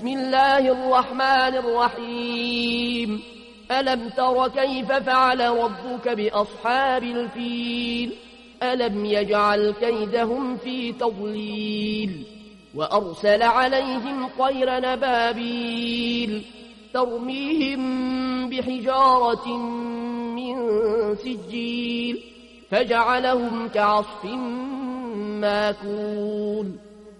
بسم الله الرحمن الرحيم ألم تر كيف فعل ربك بأصحاب الفيل ألم يجعل كيدهم في تضليل وأرسل عليهم طير نبابيل ترميهم بحجارة من سجيل فجعلهم كعصف ماكول